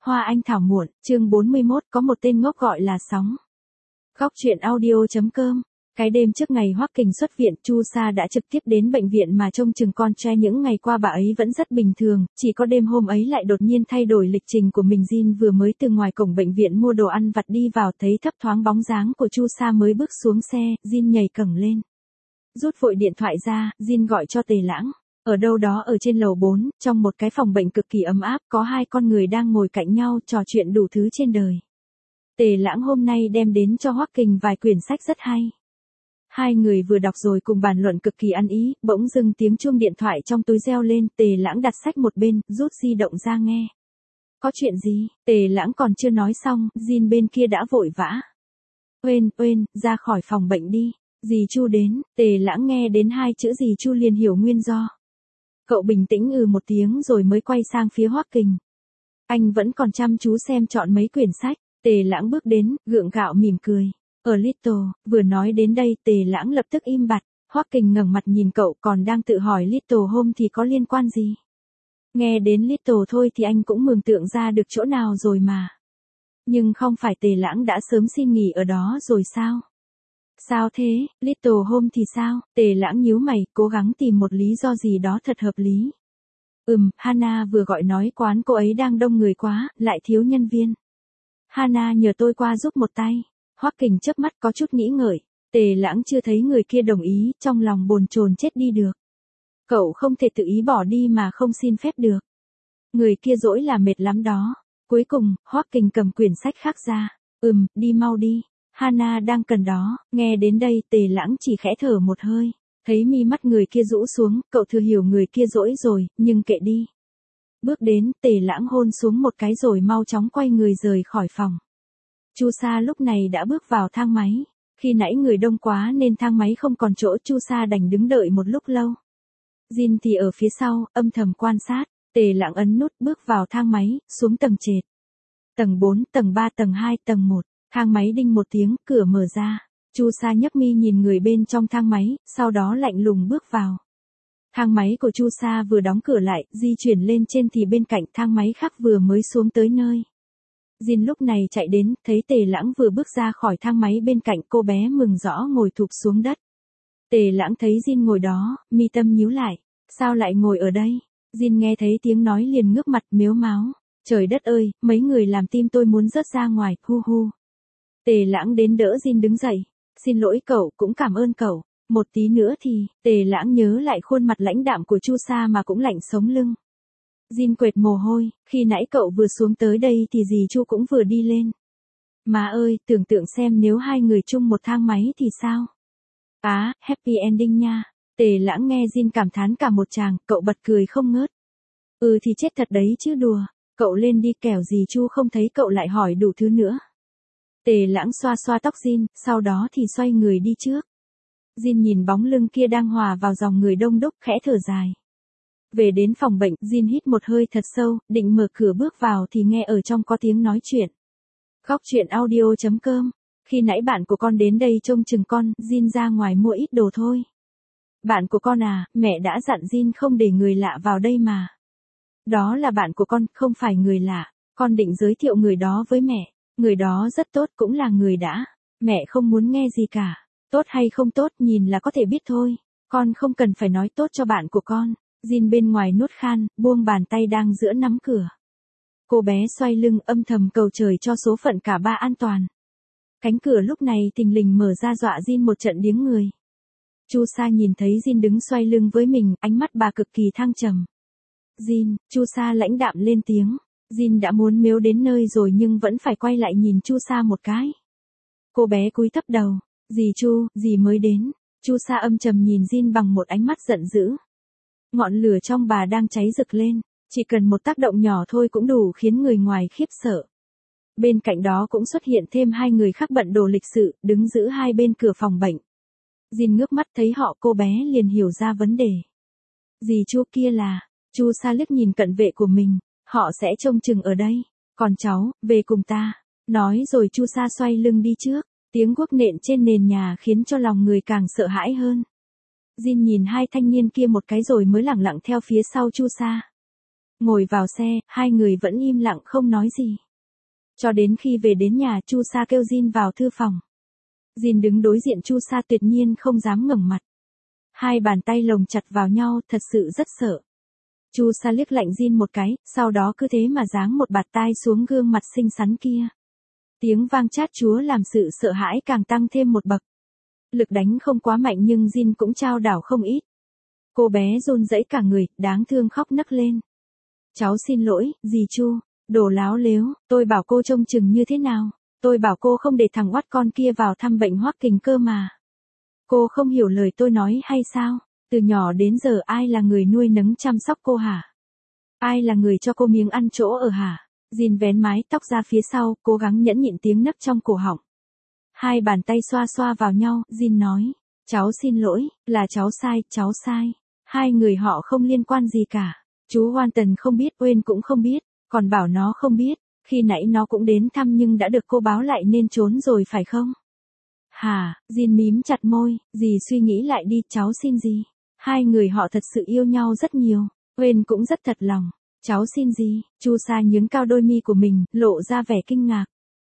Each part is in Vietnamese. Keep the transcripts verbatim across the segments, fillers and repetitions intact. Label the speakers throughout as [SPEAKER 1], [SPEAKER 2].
[SPEAKER 1] Hoa anh thảo muộn, chương bốn mươi mốt, có một tên ngốc gọi là Sóng. Góc truyện audio.com. Cái đêm trước ngày Hoắc Kình xuất viện, Chu Sa đã trực tiếp đến bệnh viện mà trông chừng con trai. Những ngày qua bà ấy vẫn rất bình thường, chỉ có đêm hôm ấy lại đột nhiên thay đổi lịch trình của mình. Jin vừa mới từ ngoài cổng bệnh viện mua đồ ăn vặt đi vào, thấy thấp thoáng bóng dáng của Chu Sa mới bước xuống xe, Jin nhảy cẫng lên. Rút vội điện thoại ra, Jin gọi cho Tề Lãng. Ở đâu đó ở trên lầu bốn, trong một cái phòng bệnh cực kỳ ấm áp, có hai con người đang ngồi cạnh nhau trò chuyện đủ thứ trên đời. Tề Lãng hôm nay đem đến cho Hoắc Kình vài quyển sách rất hay. Hai người vừa đọc rồi cùng bàn luận cực kỳ ăn ý, bỗng dưng tiếng chuông điện thoại trong túi reo lên. Tề Lãng đặt sách một bên, rút di động ra nghe. Có chuyện gì? Tề Lãng còn chưa nói xong, Jin bên kia đã vội vã. Uên, Uên, ra khỏi phòng bệnh đi. Dì Chu đến. Tề Lãng nghe đến hai chữ dì Chu liền hiểu nguyên do. Cậu bình tĩnh ừ một tiếng rồi mới quay sang phía Hoắc Kình. Anh vẫn còn chăm chú xem chọn mấy quyển sách. Tề Lãng bước đến, gượng gạo mỉm cười. Ở Little, vừa nói đến đây Tề Lãng lập tức im bặt. Hoắc Kình ngẩng mặt nhìn cậu, còn đang tự hỏi Little Home thì có liên quan gì. Nghe đến Little thôi thì anh cũng mường tượng ra được chỗ nào rồi mà. Nhưng không phải Tề Lãng đã sớm xin nghỉ ở đó rồi sao? Sao thế, Little Home thì sao? Tề Lãng nhíu mày, cố gắng tìm một lý do gì đó thật hợp lý. Ừm, Hana vừa gọi nói quán cô ấy đang đông người quá, lại thiếu nhân viên. Hana nhờ tôi qua giúp một tay. Hoắc Kình chớp mắt có chút nghĩ ngợi. Tề Lãng chưa thấy người kia đồng ý, trong lòng bồn chồn chết đi được. Cậu không thể tự ý bỏ đi mà không xin phép được. Người kia dỗi là mệt lắm đó. Cuối cùng, Hoắc Kình cầm quyển sách khác ra. Ừm, đi mau đi. Hana đang cần đó. Nghe đến đây Tề Lãng chỉ khẽ thở một hơi. Thấy mi mắt người kia rũ xuống, cậu thừa hiểu người kia dỗi rồi, nhưng kệ đi. Bước đến, Tề Lãng hôn xuống một cái rồi mau chóng quay người rời khỏi phòng. Chu Sa lúc này đã bước vào thang máy. Khi nãy người đông quá nên thang máy không còn chỗ, Chu Sa đành đứng đợi một lúc lâu. Jin thì ở phía sau, âm thầm quan sát. Tề Lãng ấn nút bước vào thang máy, xuống tầng trệt. Tầng bốn, tầng ba, tầng hai, tầng một. Thang máy đinh một tiếng, cửa mở ra. Chu Sa nhấc mi nhìn người bên trong thang máy, sau đó lạnh lùng bước vào. Thang máy của Chu Sa vừa đóng cửa lại, di chuyển lên trên thì bên cạnh thang máy khác vừa mới xuống tới nơi. Jin lúc này chạy đến, thấy Tề Lãng vừa bước ra khỏi thang máy bên cạnh, cô bé mừng rõ ngồi thụp xuống đất. Tề Lãng thấy Jin ngồi đó, mi tâm nhíu lại. Sao lại ngồi ở đây? Jin nghe thấy tiếng nói liền ngước mặt mếu máo. Trời đất ơi, mấy người làm tim tôi muốn rớt ra ngoài, hu hu. Tề Lãng đến đỡ Jin đứng dậy. Xin lỗi cậu, cũng cảm ơn cậu. Một tí nữa thì, Tề Lãng nhớ lại khuôn mặt lãnh đạm của Chu Sa mà cũng lạnh sống lưng. Jin quệt mồ hôi, khi nãy cậu vừa xuống tới đây thì dì Chu cũng vừa đi lên. Má ơi, tưởng tượng xem nếu hai người chung một thang máy thì sao? Á, à, happy ending nha. Tề Lãng nghe Jin cảm thán cả một tràng, cậu bật cười không ngớt. Ừ thì chết thật đấy chứ đùa, cậu lên đi kẻo dì Chu không thấy cậu lại hỏi đủ thứ nữa. Tề Lãng xoa xoa tóc Jin, sau đó thì xoay người đi trước. Jin nhìn bóng lưng kia đang hòa vào dòng người đông đúc, khẽ thở dài. Về đến phòng bệnh, Jin hít một hơi thật sâu, định mở cửa bước vào thì nghe ở trong có tiếng nói chuyện. Góc truyện audio.com. Khi nãy bạn của con đến đây trông chừng con, Jin ra ngoài mua ít đồ thôi. Bạn của con à, mẹ đã dặn Jin không để người lạ vào đây mà. Đó là bạn của con, không phải người lạ. Con định giới thiệu người đó với mẹ. Người đó rất tốt, cũng là người đã. Mẹ không muốn nghe gì cả. Tốt hay không tốt nhìn là có thể biết thôi. Con không cần phải nói tốt cho bạn của con. Jin bên ngoài nuốt khan, buông bàn tay đang giữa nắm cửa. Cô bé xoay lưng âm thầm cầu trời cho số phận cả ba an toàn. Cánh cửa lúc này thình lình mở ra dọa Jin một trận điếng người. Chu Sa nhìn thấy Jin đứng xoay lưng với mình, ánh mắt bà cực kỳ thăng trầm. Jin, Chu Sa lãnh đạm lên tiếng. Jin đã muốn mếu đến nơi rồi nhưng vẫn phải quay lại nhìn Chu Sa một cái. Cô bé cúi thấp đầu. Dì Chu, dì mới đến. Chu Sa âm trầm nhìn Jin bằng một ánh mắt giận dữ. Ngọn lửa trong bà đang cháy rực lên, chỉ cần một tác động nhỏ thôi cũng đủ khiến người ngoài khiếp sợ. Bên cạnh đó cũng xuất hiện thêm hai người khác bận đồ lịch sự, đứng giữ hai bên cửa phòng bệnh. Jin ngước mắt thấy họ, cô bé liền hiểu ra vấn đề. Dì Chu kia là, Chu Sa liếc nhìn cận vệ của mình, họ sẽ trông chừng ở đây, còn cháu, về cùng ta. Nói rồi Chu Sa xoay lưng đi trước, tiếng guốc nện trên nền nhà khiến cho lòng người càng sợ hãi hơn. Jin nhìn hai thanh niên kia một cái rồi mới lẳng lặng theo phía sau Chu Sa. Ngồi vào xe, hai người vẫn im lặng không nói gì. Cho đến khi về đến nhà, Chu Sa kêu Jin vào thư phòng. Jin đứng đối diện Chu Sa tuyệt nhiên không dám ngẩng mặt. Hai bàn tay lồng chặt vào nhau, thật sự rất sợ. Chu Sa liếc lạnh Jin một cái, sau đó cứ thế mà giáng một bạt tai xuống gương mặt xinh xắn kia. Tiếng vang chát chúa làm sự sợ hãi càng tăng thêm một bậc. Lực đánh không quá mạnh nhưng Jin cũng trao đảo không ít. Cô bé run rẩy cả người, đáng thương khóc nấc lên. Cháu xin lỗi, dì Chu, đồ láo lếu, tôi bảo cô trông chừng như thế nào, tôi bảo cô không để thằng oắt con kia vào thăm bệnh Hoắc Kình cơ mà. Cô không hiểu lời tôi nói hay sao, từ nhỏ đến giờ ai là người nuôi nấng chăm sóc cô hả? Ai là người cho cô miếng ăn chỗ ở hả? Jin vén mái tóc ra phía sau, cố gắng nhẫn nhịn tiếng nấc trong cổ họng. Hai bàn tay xoa xoa vào nhau, Jin nói, cháu xin lỗi, là cháu sai, cháu sai. Hai người họ không liên quan gì cả. Chú Wanton không biết, Uyên cũng không biết, còn bảo nó không biết, khi nãy nó cũng đến thăm nhưng đã được cô báo lại nên trốn rồi phải không? Hà, Jin mím chặt môi, dì suy nghĩ lại đi, cháu xin gì? Hai người họ thật sự yêu nhau rất nhiều, Uyên cũng rất thật lòng. Cháu xin gì? Chu Sa nhướng cao đôi mi của mình, lộ ra vẻ kinh ngạc.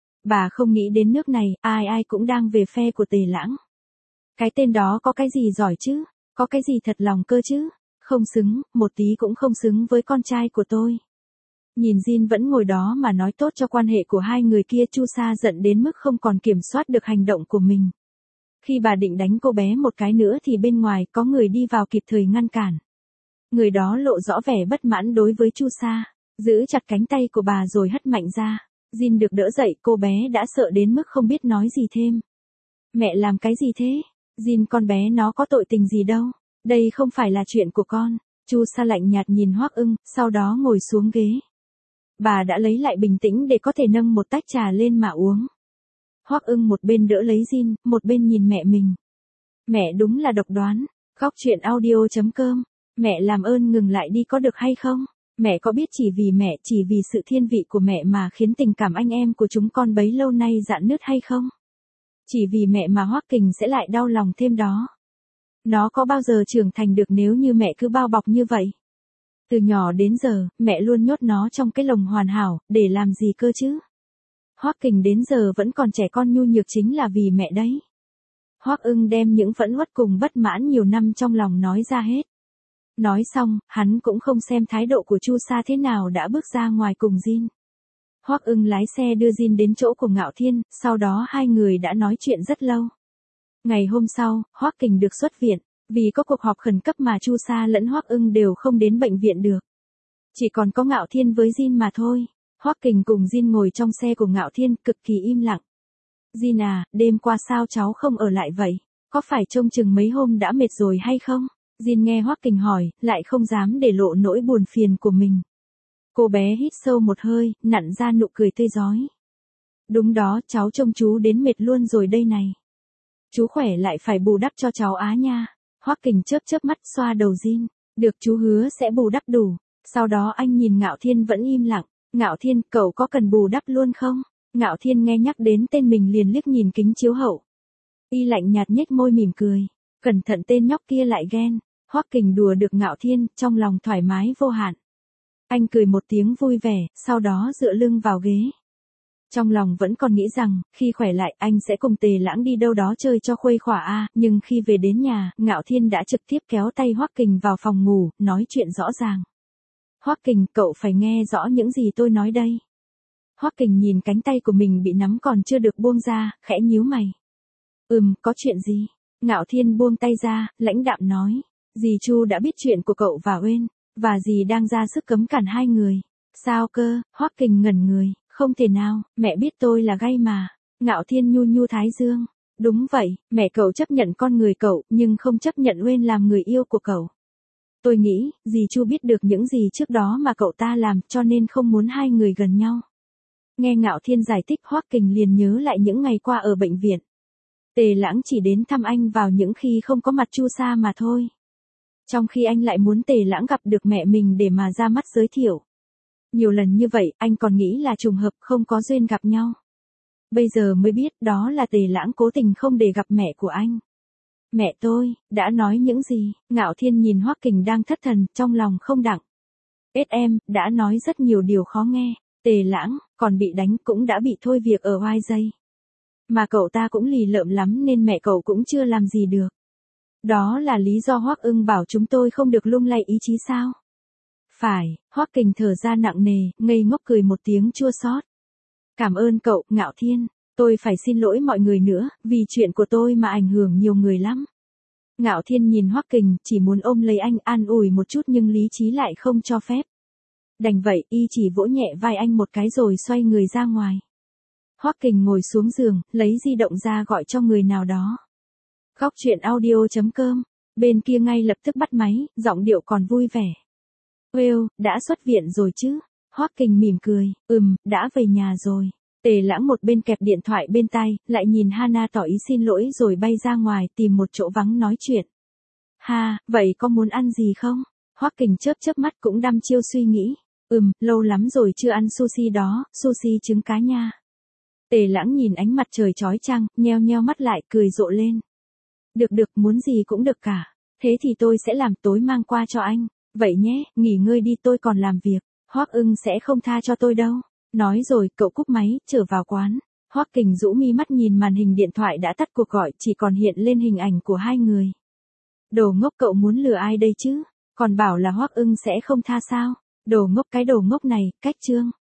[SPEAKER 1] Bà không nghĩ đến nước này, ai ai cũng đang về phe của Tề Lãng. Cái tên đó có cái gì giỏi chứ? Có cái gì thật lòng cơ chứ? Không xứng, một tí cũng không xứng với con trai của tôi. Nhìn Jin vẫn ngồi đó mà nói tốt cho quan hệ của hai người kia, Chu Sa giận đến mức không còn kiểm soát được hành động của mình. Khi bà định đánh cô bé một cái nữa thì bên ngoài có người đi vào kịp thời ngăn cản. Người đó lộ rõ vẻ bất mãn đối với Chu Sa, giữ chặt cánh tay của bà rồi hất mạnh ra. Jin được đỡ dậy, cô bé đã sợ đến mức không biết nói gì thêm. Mẹ làm cái gì thế? Jin, con bé nó có tội tình gì đâu. Đây không phải là chuyện của con. Chu Sa lạnh nhạt nhìn Hoắc Ưng, sau đó ngồi xuống ghế. Bà đã lấy lại bình tĩnh để có thể nâng một tách trà lên mà uống. Hoắc Ưng một bên đỡ lấy Jin, một bên nhìn mẹ mình. Mẹ đúng là độc đoán. Góc truyện audio chấm com. Mẹ làm ơn ngừng lại đi có được hay không? Mẹ có biết chỉ vì mẹ, chỉ vì sự thiên vị của mẹ mà khiến tình cảm anh em của chúng con bấy lâu nay rạn nứt hay không? Chỉ vì mẹ mà Hoắc Kình sẽ lại đau lòng thêm đó. Nó có bao giờ trưởng thành được nếu như mẹ cứ bao bọc như vậy? Từ nhỏ đến giờ, mẹ luôn nhốt nó trong cái lồng hoàn hảo, để làm gì cơ chứ? Hoắc Kình đến giờ vẫn còn trẻ con nhu nhược chính là vì mẹ đấy. Hoắc Ưng đem những phẫn uất cùng bất mãn nhiều năm trong lòng nói ra hết. Nói xong, hắn cũng không xem thái độ của Chu Sa thế nào đã bước ra ngoài cùng Jin. Hoắc Ưng lái xe đưa Jin đến chỗ của Ngạo Thiên, sau đó hai người đã nói chuyện rất lâu. Ngày hôm sau, Hoắc Kình được xuất viện, vì có cuộc họp khẩn cấp mà Chu Sa lẫn Hoắc Ưng đều không đến bệnh viện được. Chỉ còn có Ngạo Thiên với Jin mà thôi. Hoắc Kình cùng Jin ngồi trong xe của Ngạo Thiên, cực kỳ im lặng. Jin à, đêm qua sao cháu không ở lại vậy? Có phải trông chừng mấy hôm đã mệt rồi hay không? Jin nghe Hoắc Kình hỏi, lại không dám để lộ nỗi buồn phiền của mình. Cô bé hít sâu một hơi, nặn ra nụ cười tươi rói. Đúng đó, cháu trông chú đến mệt luôn rồi đây này. Chú khỏe lại phải bù đắp cho cháu á nha. Hoắc Kình chớp chớp mắt xoa đầu Jin. Được, chú hứa sẽ bù đắp đủ. Sau đó anh nhìn Ngạo Thiên vẫn im lặng. Ngạo Thiên, cậu có cần bù đắp luôn không? Ngạo Thiên nghe nhắc đến tên mình liền liếc nhìn kính chiếu hậu. Y lạnh nhạt nhếch môi mỉm cười. Cẩn thận tên nhóc kia lại ghen. Hoắc Kình đùa được Ngạo Thiên, trong lòng thoải mái vô hạn. Anh cười một tiếng vui vẻ, sau đó dựa lưng vào ghế. Trong lòng vẫn còn nghĩ rằng, khi khỏe lại anh sẽ cùng Tề Lãng đi đâu đó chơi cho khuây khỏa a, nhưng khi về đến nhà, Ngạo Thiên đã trực tiếp kéo tay Hoắc Kình vào phòng ngủ, nói chuyện rõ ràng. Hoắc Kình, cậu phải nghe rõ những gì tôi nói đây. Hoắc Kình nhìn cánh tay của mình bị nắm còn chưa được buông ra, khẽ nhíu mày. Ừm, có chuyện gì? Ngạo Thiên buông tay ra, lãnh đạm nói. Dì Chu đã biết chuyện của cậu và Uyên, và dì đang ra sức cấm cản hai người. Sao cơ? Hoắc Kình ngẩn người. Không thể nào, mẹ biết tôi là gay mà. Ngạo Thiên nhu nhu thái dương. Đúng vậy, mẹ cậu chấp nhận con người cậu, nhưng không chấp nhận Uyên làm người yêu của cậu. Tôi nghĩ, dì Chu biết được những gì trước đó mà cậu ta làm, cho nên không muốn hai người gần nhau. Nghe Ngạo Thiên giải thích, Hoắc Kình liền nhớ lại những ngày qua ở bệnh viện. Tề Lãng chỉ đến thăm anh vào những khi không có mặt Chu Sa mà thôi. Trong khi anh lại muốn Tề Lãng gặp được mẹ mình để mà ra mắt giới thiệu. Nhiều lần như vậy, anh còn nghĩ là trùng hợp không có duyên gặp nhau. Bây giờ mới biết đó là Tề Lãng cố tình không để gặp mẹ của anh. Mẹ tôi, đã nói những gì? Ngạo Thiên nhìn Hoắc Kình đang thất thần, trong lòng không đặng. ét em, đã nói rất nhiều điều khó nghe, Tề Lãng, còn bị đánh cũng đã bị thôi việc ở Y J. Mà cậu ta cũng lì lợm lắm nên mẹ cậu cũng chưa làm gì được. Đó là lý do Hoắc Ưng bảo chúng tôi không được lung lay ý chí sao? Phải, Hoắc Kình thở ra nặng nề, ngây ngốc cười một tiếng chua xót. Cảm ơn cậu, Ngạo Thiên, tôi phải xin lỗi mọi người nữa, vì chuyện của tôi mà ảnh hưởng nhiều người lắm. Ngạo Thiên nhìn Hoắc Kình, chỉ muốn ôm lấy anh an ủi một chút nhưng lý trí lại không cho phép. Đành vậy, y chỉ vỗ nhẹ vai anh một cái rồi xoay người ra ngoài. Hoắc Kình ngồi xuống giường, lấy di động ra gọi cho người nào đó. Góc truyện audio chấm com, bên kia ngay lập tức bắt máy, giọng điệu còn vui vẻ. Well, đã xuất viện rồi chứ? Hoắc Kình mỉm cười, ừm, đã về nhà rồi. Tề Lãng một bên kẹp điện thoại bên tai, lại nhìn Hana tỏ ý xin lỗi rồi bay ra ngoài tìm một chỗ vắng nói chuyện. Ha, vậy có muốn ăn gì không? Hoắc Kình chớp chớp mắt cũng đăm chiêu suy nghĩ. Ừm, lâu lắm rồi chưa ăn sushi đó, sushi trứng cá nha. Tề Lãng nhìn ánh mặt trời chói chang, nheo nheo mắt lại cười rộ lên. Được được, muốn gì cũng được cả. Thế thì tôi sẽ làm tối mang qua cho anh. Vậy nhé, nghỉ ngơi đi, tôi còn làm việc. Hoắc Ưng sẽ không tha cho tôi đâu. Nói rồi, cậu cúp máy, trở vào quán. Hoắc Kình rũ mi mắt nhìn màn hình điện thoại đã tắt cuộc gọi, chỉ còn hiện lên hình ảnh của hai người. Đồ ngốc, cậu muốn lừa ai đây chứ? Còn bảo là Hoắc Ưng sẽ không tha sao? Đồ ngốc, cái đồ ngốc này, cách chương.